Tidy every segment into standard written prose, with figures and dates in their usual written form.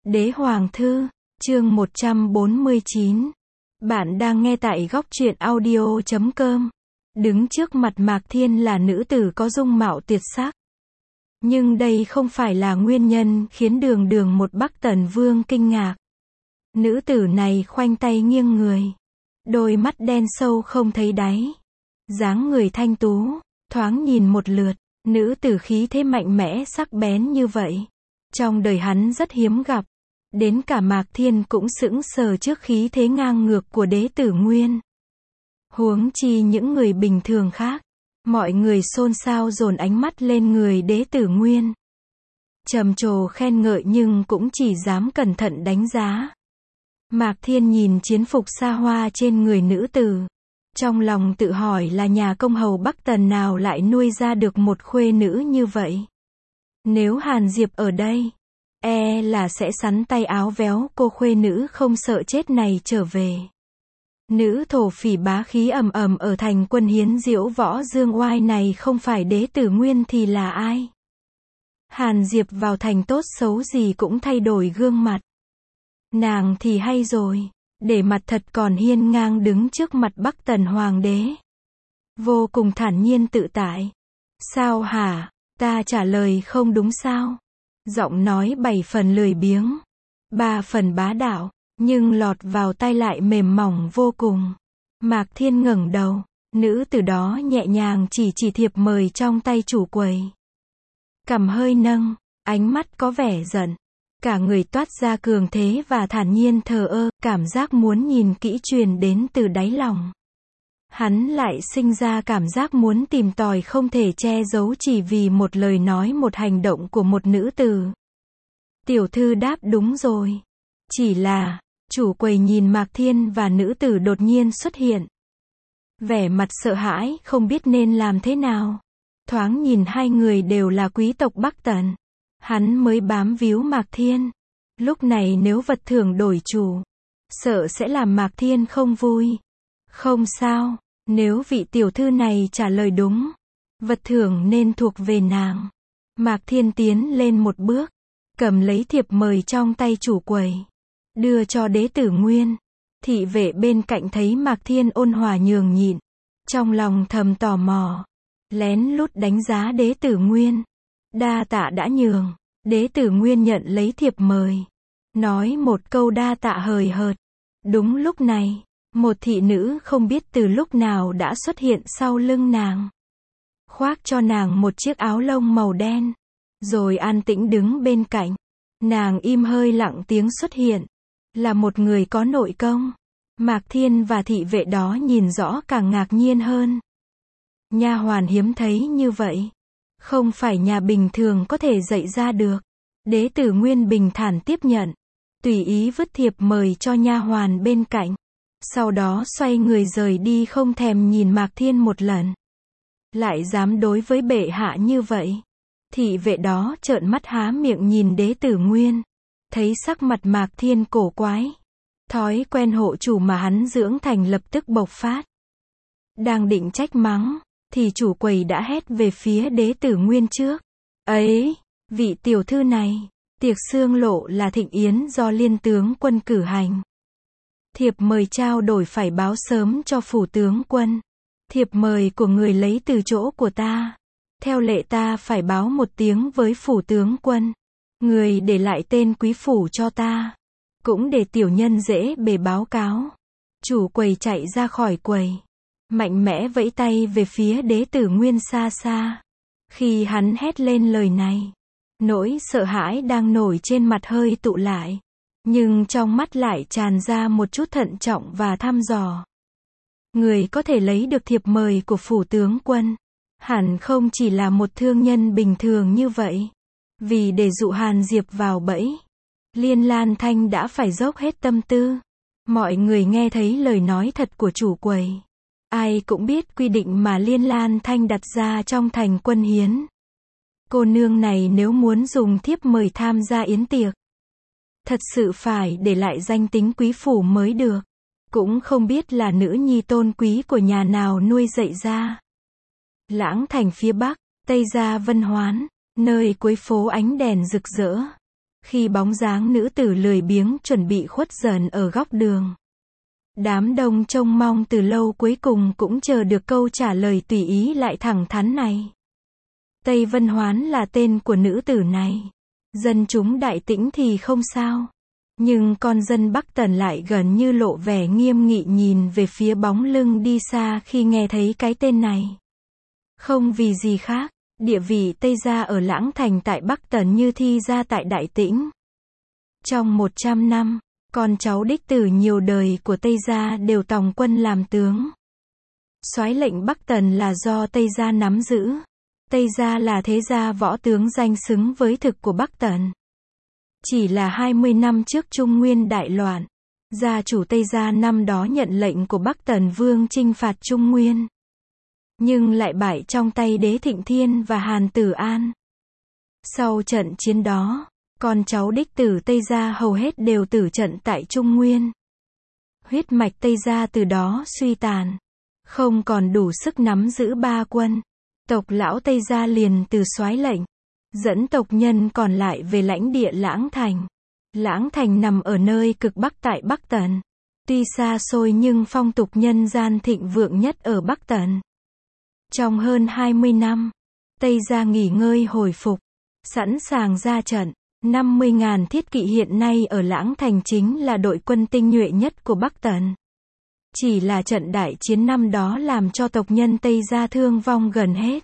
Đế Hoàng Thư, chương 149. Bạn đang nghe tại góc truyện audio.com. Đứng trước mặt Mạc Thiên là nữ tử có dung mạo tuyệt sắc. Nhưng đây không phải là nguyên nhân khiến Đường Đường một Bắc Tần Vương kinh ngạc. Nữ tử này khoanh tay nghiêng người. Đôi mắt đen sâu không thấy đáy. Dáng người thanh tú, thoáng nhìn một lượt, nữ tử khí thế mạnh mẽ sắc bén như vậy. Trong đời hắn rất hiếm gặp. Đến cả Mạc Thiên cũng sững sờ trước khí thế ngang ngược của đế tử Nguyên. Huống chi những người bình thường khác. Mọi người xôn xao dồn ánh mắt lên người đế tử Nguyên. Trầm trồ khen ngợi nhưng cũng chỉ dám cẩn thận đánh giá. Mạc Thiên nhìn chiến phục xa hoa trên người nữ tử. Trong lòng tự hỏi là nhà công hầu Bắc Tần nào lại nuôi ra được một khuê nữ như vậy. Nếu Hàn Diệp ở đây, e là sẽ sắn tay áo véo cô khuê nữ không sợ chết này trở về. Nữ thổ phỉ bá khí ầm ầm ở thành quân hiến diễu võ dương oai này không phải đế tử Nguyên thì là ai? Hàn Diệp vào thành tốt xấu gì cũng thay đổi gương mặt. Nàng thì hay rồi, để mặt thật còn hiên ngang đứng trước mặt Bắc Tần Hoàng đế. Vô cùng thản nhiên tự tại. Sao hả? Ta trả lời không đúng sao? Giọng nói 7 phần lười biếng, 3 phần bá đạo, nhưng lọt vào tai lại mềm mỏng vô cùng. Mạc Thiên ngẩng đầu, nữ tử đó nhẹ nhàng chỉ thiệp mời trong tay chủ quầy. Cằm hơi nâng, ánh mắt có vẻ giận. Cả người toát ra cường thế và thản nhiên thờ ơ, cảm giác muốn nhìn kỹ truyền đến từ đáy lòng. Hắn lại sinh ra cảm giác muốn tìm tòi không thể che giấu chỉ vì một lời nói một hành động của một nữ tử. Tiểu thư đáp đúng rồi. Chỉ là, chủ quầy nhìn Mạc Thiên và nữ tử đột nhiên xuất hiện. Vẻ mặt sợ hãi, không biết nên làm thế nào. Thoáng nhìn hai người đều là quý tộc Bắc Tần. Hắn mới bám víu Mạc Thiên. Lúc này nếu vật thưởng đổi chủ, sợ sẽ làm Mạc Thiên không vui. Không sao, nếu vị tiểu thư này trả lời đúng, vật thưởng nên thuộc về nàng. Mạc Thiên tiến lên một bước, cầm lấy thiệp mời trong tay chủ quầy, đưa cho đế tử Nguyên. Thị vệ bên cạnh thấy Mạc Thiên ôn hòa nhường nhịn, trong lòng thầm tò mò, lén lút đánh giá đế tử Nguyên. Đa tạ đã nhường. Đế tử Nguyên nhận lấy thiệp mời, nói một câu đa tạ hời hợt. Đúng lúc này, một thị nữ không biết từ lúc nào đã xuất hiện sau lưng nàng, khoác cho nàng một chiếc áo lông màu đen, rồi an tĩnh đứng bên cạnh. Nàng im hơi lặng tiếng xuất hiện, là một người có nội công. Mạc Thiên và thị vệ đó nhìn rõ càng ngạc nhiên hơn. Nha hoàn hiếm thấy như vậy, không phải nhà bình thường có thể dạy ra được. Đế tử Nguyên bình thản tiếp nhận, tùy ý vứt thiệp mời cho nha hoàn bên cạnh. Sau đó xoay người rời đi không thèm nhìn Mạc Thiên một lần. Lại dám đối với bệ hạ như vậy. Thị vệ đó trợn mắt há miệng nhìn đế tử Nguyên. Thấy sắc mặt Mạc Thiên cổ quái. Thói quen hộ chủ mà hắn dưỡng thành lập tức bộc phát. Đang định trách mắng, thì chủ quầy đã hét về phía đế tử Nguyên trước. Ấy, vị tiểu thư này, tiệc xương lộ là thịnh yến do liên tướng quân cử hành. Thiệp mời trao đổi phải báo sớm cho phủ tướng quân. Thiệp mời của người lấy từ chỗ của ta. Theo lệ ta phải báo một tiếng với phủ tướng quân. Người để lại tên quý phủ cho ta. Cũng để tiểu nhân dễ bề báo cáo. Chủ quầy chạy ra khỏi quầy, mạnh mẽ vẫy tay về phía đế tử Nguyên xa xa. Khi hắn hét lên lời này, nỗi sợ hãi đang nổi trên mặt hơi tụ lại. Nhưng trong mắt lại tràn ra một chút thận trọng và thăm dò. Người có thể lấy được thiệp mời của phủ tướng quân, hẳn không chỉ là một thương nhân bình thường như vậy. Vì để dụ Hàn Diệp vào bẫy, Liên Lan Thanh đã phải dốc hết tâm tư. Mọi người nghe thấy lời nói thật của chủ quầy. Ai cũng biết quy định mà Liên Lan Thanh đặt ra trong thành quân hiến. Cô nương này nếu muốn dùng thiếp mời tham gia yến tiệc, thật sự phải để lại danh tính quý phủ mới được. Cũng không biết là nữ nhi tôn quý của nhà nào nuôi dạy ra. Lãng Thành phía Bắc, Tây Gia Vân Hoán, nơi cuối phố ánh đèn rực rỡ. Khi bóng dáng nữ tử lười biếng chuẩn bị khuất dần ở góc đường. Đám đông trông mong từ lâu cuối cùng cũng chờ được câu trả lời tùy ý lại thẳng thắn này. Tây Vân Hoán là tên của nữ tử này. Dân chúng Đại Tĩnh thì không sao. Nhưng con dân Bắc Tần lại gần như lộ vẻ nghiêm nghị nhìn về phía bóng lưng đi xa khi nghe thấy cái tên này. Không vì gì khác, địa vị Tây Gia ở Lãng Thành tại Bắc Tần như Thi Gia tại Đại Tĩnh. Trong 100 năm, con cháu đích tử nhiều đời của Tây Gia đều tòng quân làm tướng. Soái lệnh Bắc Tần là do Tây Gia nắm giữ. Tây Gia là thế gia võ tướng danh xứng với thực của Bắc Tần. Chỉ là 20 năm trước Trung Nguyên đại loạn, gia chủ Tây Gia năm đó nhận lệnh của Bắc Tần Vương chinh phạt Trung Nguyên. Nhưng lại bại trong tay Đế Thịnh Thiên và Hàn Tử An. Sau trận chiến đó, con cháu đích tử Tây Gia hầu hết đều tử trận tại Trung Nguyên. Huyết mạch Tây Gia từ đó suy tàn, không còn đủ sức nắm giữ ba quân. Tộc lão Tây Gia liền từ soái lệnh, dẫn tộc nhân còn lại về lãnh địa Lãng Thành. Lãng Thành nằm ở nơi cực Bắc tại Bắc Tần. Tuy xa xôi nhưng phong tục nhân gian thịnh vượng nhất ở Bắc Tần. Trong hơn 20 năm, Tây Gia nghỉ ngơi hồi phục, sẵn sàng ra trận. 50.000 thiết kỵ hiện nay ở Lãng Thành chính là đội quân tinh nhuệ nhất của Bắc Tần. Chỉ là trận đại chiến năm đó làm cho tộc nhân Tây Gia thương vong gần hết.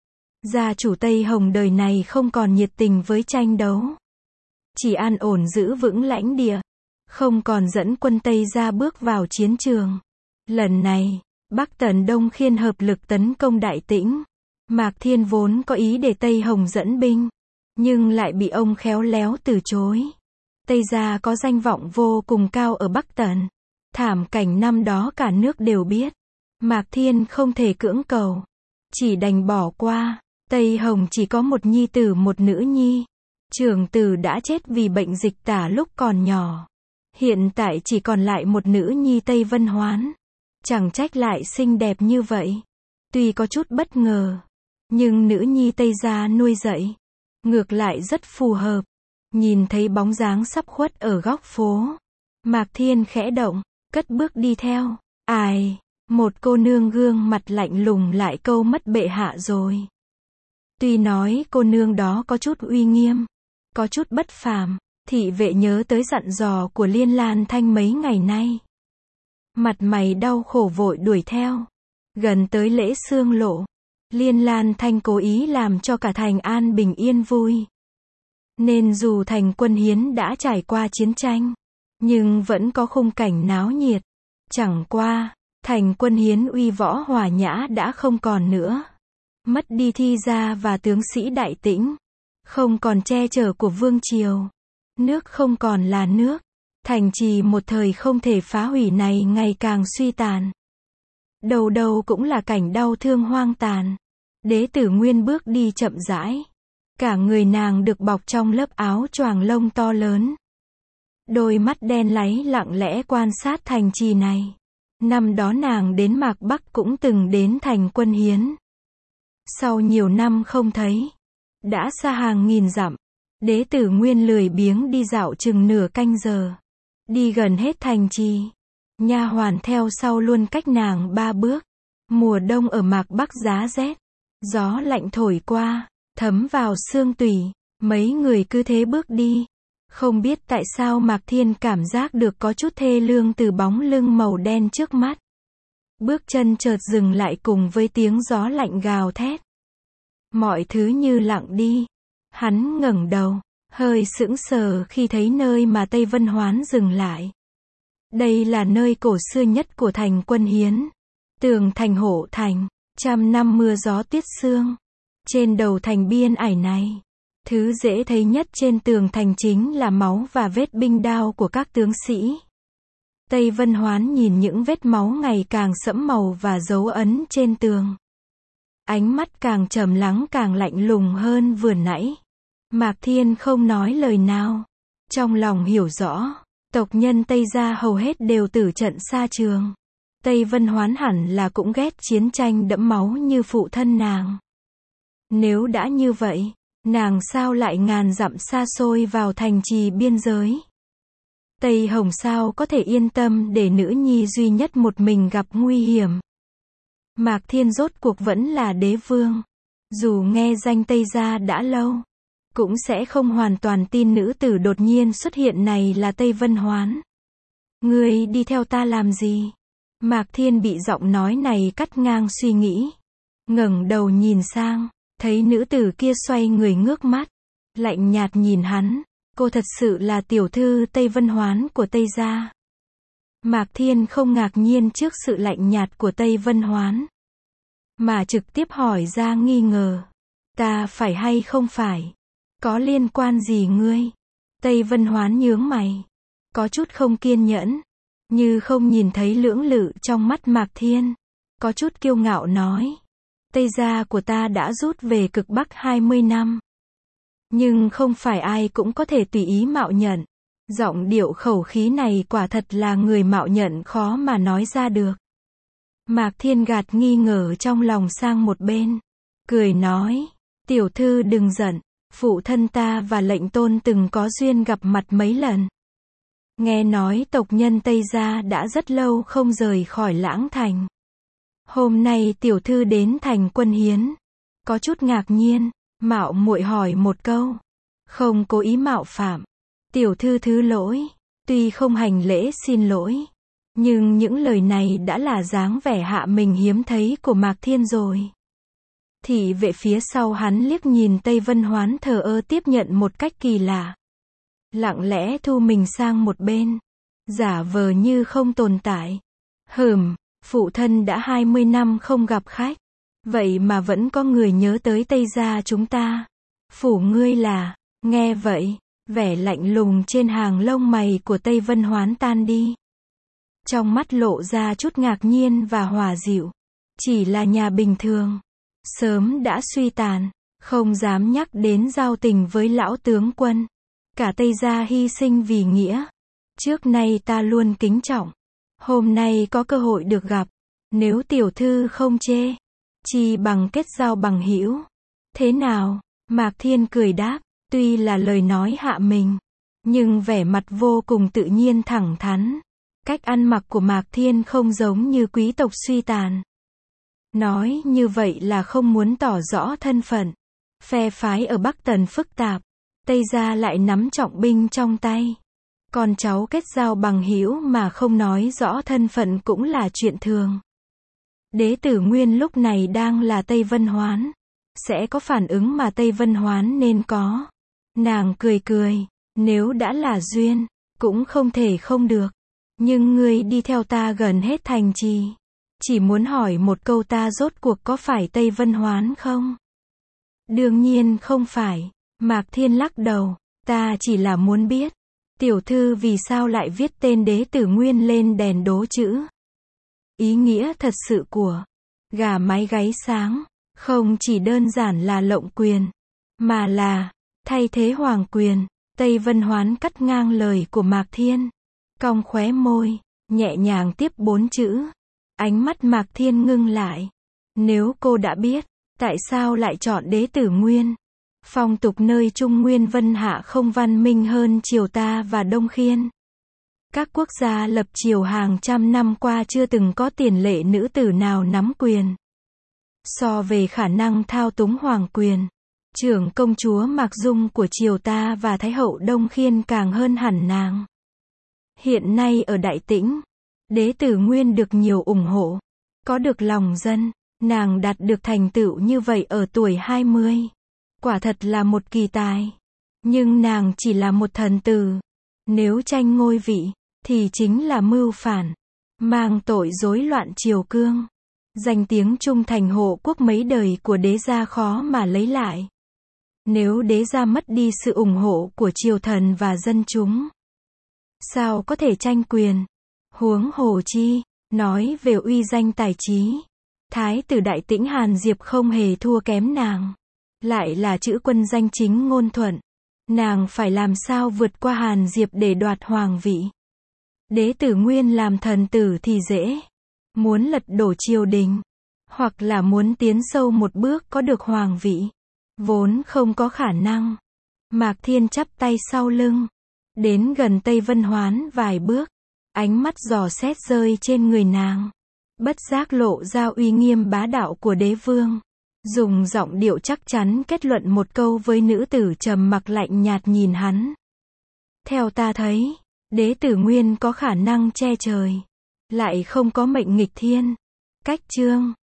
Gia chủ Tây Hồng đời này không còn nhiệt tình với tranh đấu. Chỉ an ổn giữ vững lãnh địa. Không còn dẫn quân Tây Gia bước vào chiến trường. Lần này, Bắc Tần Đông Khiên hợp lực tấn công Đại Tĩnh. Mạc Thiên vốn có ý để Tây Hồng dẫn binh. Nhưng lại bị ông khéo léo từ chối. Tây Gia có danh vọng vô cùng cao ở Bắc Tần. Thảm cảnh năm đó cả nước đều biết. Mạc Thiên không thể cưỡng cầu. Chỉ đành bỏ qua. Tây Hồng chỉ có một nhi tử một nữ nhi. Trưởng tử đã chết vì bệnh dịch tả lúc còn nhỏ. Hiện tại chỉ còn lại một nữ nhi Tây Vân Hoán. Chẳng trách lại xinh đẹp như vậy. Tuy có chút bất ngờ. Nhưng nữ nhi Tây Gia nuôi dạy. Ngược lại rất phù hợp. Nhìn thấy bóng dáng sắp khuất ở góc phố. Mạc Thiên khẽ động, cất bước đi theo. Ai, một cô nương gương mặt lạnh lùng lại câu mất bệ hạ rồi. Tuy nói cô nương đó có chút uy nghiêm, có chút bất phàm, thị vệ nhớ tới dặn dò của Liên Lan Thanh mấy ngày nay. Mặt mày đau khổ vội đuổi theo. Gần tới lễ xương lộ, Liên Lan Thanh cố ý làm cho cả thành an bình yên vui. Nên dù thành Quân Hiến đã trải qua chiến tranh, nhưng vẫn có khung cảnh náo nhiệt. Chẳng qua, thành Quân Hiến uy võ hòa nhã đã không còn nữa. Mất đi Thi Gia và tướng sĩ Đại Tĩnh. Không còn che chở của vương triều. Nước không còn là nước. Thành trì một thời không thể phá hủy này ngày càng suy tàn. Đầu đầu cũng là cảnh đau thương hoang tàn. Đế tử Nguyên bước đi chậm rãi. Cả người nàng được bọc trong lớp áo choàng lông to lớn. Đôi mắt đen láy lặng lẽ quan sát thành trì này. Năm đó nàng đến Mạc Bắc cũng từng đến thành Quân Hiến. Sau nhiều năm không thấy, đã xa hàng nghìn dặm, đế tử Nguyên lười biếng đi dạo chừng nửa canh giờ. Đi gần hết thành trì. Nha hoàn theo sau luôn cách nàng 3 bước. Mùa đông ở Mạc Bắc giá rét. Gió lạnh thổi qua, thấm vào xương tủy. Mấy người cứ thế bước đi. Không biết tại sao Mạc Thiên cảm giác được có chút thê lương từ bóng lưng màu đen trước mắt. Bước chân chợt dừng lại cùng với tiếng gió lạnh gào thét. Mọi thứ như lặng đi. Hắn ngẩng đầu, hơi sững sờ khi thấy nơi mà Tây Vân Hoán dừng lại. Đây là nơi cổ xưa nhất của thành Quân Hiến. Tường thành hộ thành, trăm năm mưa gió tuyết sương. Trên đầu thành biên ải này, thứ dễ thấy nhất trên tường thành chính là máu và vết binh đao của các tướng sĩ. Tây Vân Hoán nhìn những vết máu ngày càng sẫm màu và dấu ấn trên tường. Ánh mắt càng trầm lắng càng lạnh lùng hơn vừa nãy. Mạc Thiên không nói lời nào. Trong lòng hiểu rõ, tộc nhân Tây Gia hầu hết đều tử trận xa trường. Tây Vân Hoán hẳn là cũng ghét chiến tranh đẫm máu như phụ thân nàng. Nếu đã như vậy, Nàng sao lại ngàn dặm xa xôi vào thành trì biên giới. Tây Hồng sao có thể yên tâm để nữ nhi duy nhất một mình gặp nguy hiểm. Mạc Thiên rốt cuộc vẫn là đế vương. Dù nghe danh Tây gia đã lâu, cũng sẽ không hoàn toàn tin nữ tử đột nhiên xuất hiện này là Tây Vân Hoán. Ngươi đi theo ta làm gì? Mạc Thiên bị giọng nói này cắt ngang suy nghĩ. Ngẩng đầu nhìn sang, thấy nữ tử kia xoay người ngước mắt, lạnh nhạt nhìn hắn. Cô thật sự là tiểu thư Tây Vân Hoán của Tây gia. Mạc Thiên không ngạc nhiên trước sự lạnh nhạt của Tây Vân Hoán, mà trực tiếp hỏi ra nghi ngờ. Ta phải hay không phải? Có liên quan gì ngươi? Tây Vân Hoán nhướng mày, có chút không kiên nhẫn, như không nhìn thấy lưỡng lự trong mắt Mạc Thiên. Có chút kiêu ngạo nói. Tây gia của ta đã rút về cực Bắc 20 năm. Nhưng không phải ai cũng có thể tùy ý mạo nhận. Giọng điệu khẩu khí này quả thật là người mạo nhận khó mà nói ra được. Mạc Thiên gạt nghi ngờ trong lòng sang một bên, cười nói, tiểu thư đừng giận, phụ thân ta và lệnh tôn từng có duyên gặp mặt mấy lần. Nghe nói tộc nhân Tây gia đã rất lâu không rời khỏi Lãng Thành. Hôm nay tiểu thư đến thành quân hiến, có chút ngạc nhiên, mạo muội hỏi một câu, không cố ý mạo phạm. Tiểu thư thứ lỗi, tuy không hành lễ xin lỗi, nhưng những lời này đã là dáng vẻ hạ mình hiếm thấy của Mạc Thiên rồi. Thị vệ phía sau hắn liếc nhìn Tây Vân Hoán thờ ơ tiếp nhận một cách kỳ lạ. Lặng lẽ thu mình sang một bên, giả vờ như không tồn tại. Phụ thân đã 20 năm không gặp khách, vậy mà vẫn có người nhớ tới Tây gia chúng ta. Phủ ngươi là, nghe vậy, vẻ lạnh lùng trên hàng lông mày của Tây Vân Hoán tan đi. Trong mắt lộ ra chút ngạc nhiên và hòa dịu. Chỉ là nhà bình thường, sớm đã suy tàn, không dám nhắc đến giao tình với lão tướng quân. Cả Tây gia hy sinh vì nghĩa, trước nay ta luôn kính trọng. Hôm nay có cơ hội được gặp, nếu tiểu thư không chê, chi bằng kết giao bằng hữu. Thế nào? Mạc Thiên cười đáp, tuy là lời nói hạ mình, nhưng vẻ mặt vô cùng tự nhiên thẳng thắn. Cách ăn mặc của Mạc Thiên không giống như quý tộc suy tàn. Nói như vậy là không muốn tỏ rõ thân phận. Phe phái ở Bắc Tần phức tạp, Tây gia lại nắm trọng binh trong tay. Con cháu kết giao bằng hữu mà không nói rõ thân phận cũng là chuyện thường. Đế tử Nguyên lúc này đang là Tây Vân Hoán, sẽ có phản ứng mà Tây Vân Hoán nên có. Nàng cười cười, nếu đã là duyên, cũng không thể không được. Nhưng ngươi đi theo ta gần hết thành trì, chỉ muốn hỏi một câu, ta rốt cuộc có phải Tây Vân Hoán không? Đương nhiên không phải. Mạc Thiên lắc đầu, ta chỉ là muốn biết, tiểu thư vì sao lại viết tên đế tử Nguyên lên đèn đố chữ. Ý nghĩa thật sự của gà mái gáy sáng, không chỉ đơn giản là lộng quyền, mà là thay thế hoàng quyền. Tây Vân Hoán cắt ngang lời của Mạc Thiên, cong khóe môi, nhẹ nhàng tiếp 4 chữ. Ánh mắt Mạc Thiên ngưng lại. Nếu cô đã biết, tại sao lại chọn đế tử Nguyên? Phong tục nơi Trung Nguyên Vân Hạ không văn minh hơn triều ta và Đông Khiên. Các quốc gia lập triều hàng trăm năm qua chưa từng có tiền lệ nữ tử nào nắm quyền. So về khả năng thao túng hoàng quyền, trưởng công chúa Mạc Dung của triều ta và Thái hậu Đông Khiên càng hơn hẳn nàng. Hiện nay ở Đại Tĩnh, đế tử Nguyên được nhiều ủng hộ, có được lòng dân, nàng đạt được thành tựu như vậy ở tuổi 20. Quả thật là một kỳ tài. Nhưng nàng chỉ là một thần tử. Nếu tranh ngôi vị, thì chính là mưu phản, mang tội rối loạn triều cương. Danh tiếng trung thành hộ quốc mấy đời của đế gia khó mà lấy lại. Nếu đế gia mất đi sự ủng hộ của triều thần và dân chúng, sao có thể tranh quyền? Huống hồ chi, nói về uy danh tài trí, Thái tử Đại Tĩnh Hàn Diệp không hề thua kém nàng. Lại là chữ quân danh chính ngôn thuận. Nàng phải làm sao vượt qua Hàn Diệp để đoạt hoàng vị? Đế tử Nguyên làm thần tử thì dễ. Muốn lật đổ triều đình, hoặc là muốn tiến sâu một bước có được hoàng vị, Vốn không có khả năng. Mạc Thiên chắp tay sau lưng. Đến gần Tây Vân Hoán vài bước. Ánh mắt dò xét rơi trên người nàng. Bất giác lộ ra uy nghiêm bá đạo của đế vương. Dùng giọng điệu chắc chắn kết luận một câu với nữ tử trầm mặc lạnh nhạt nhìn hắn. Theo ta thấy, đế tử nguyên có khả năng che trời. Lại không có mệnh nghịch thiên. Cách chương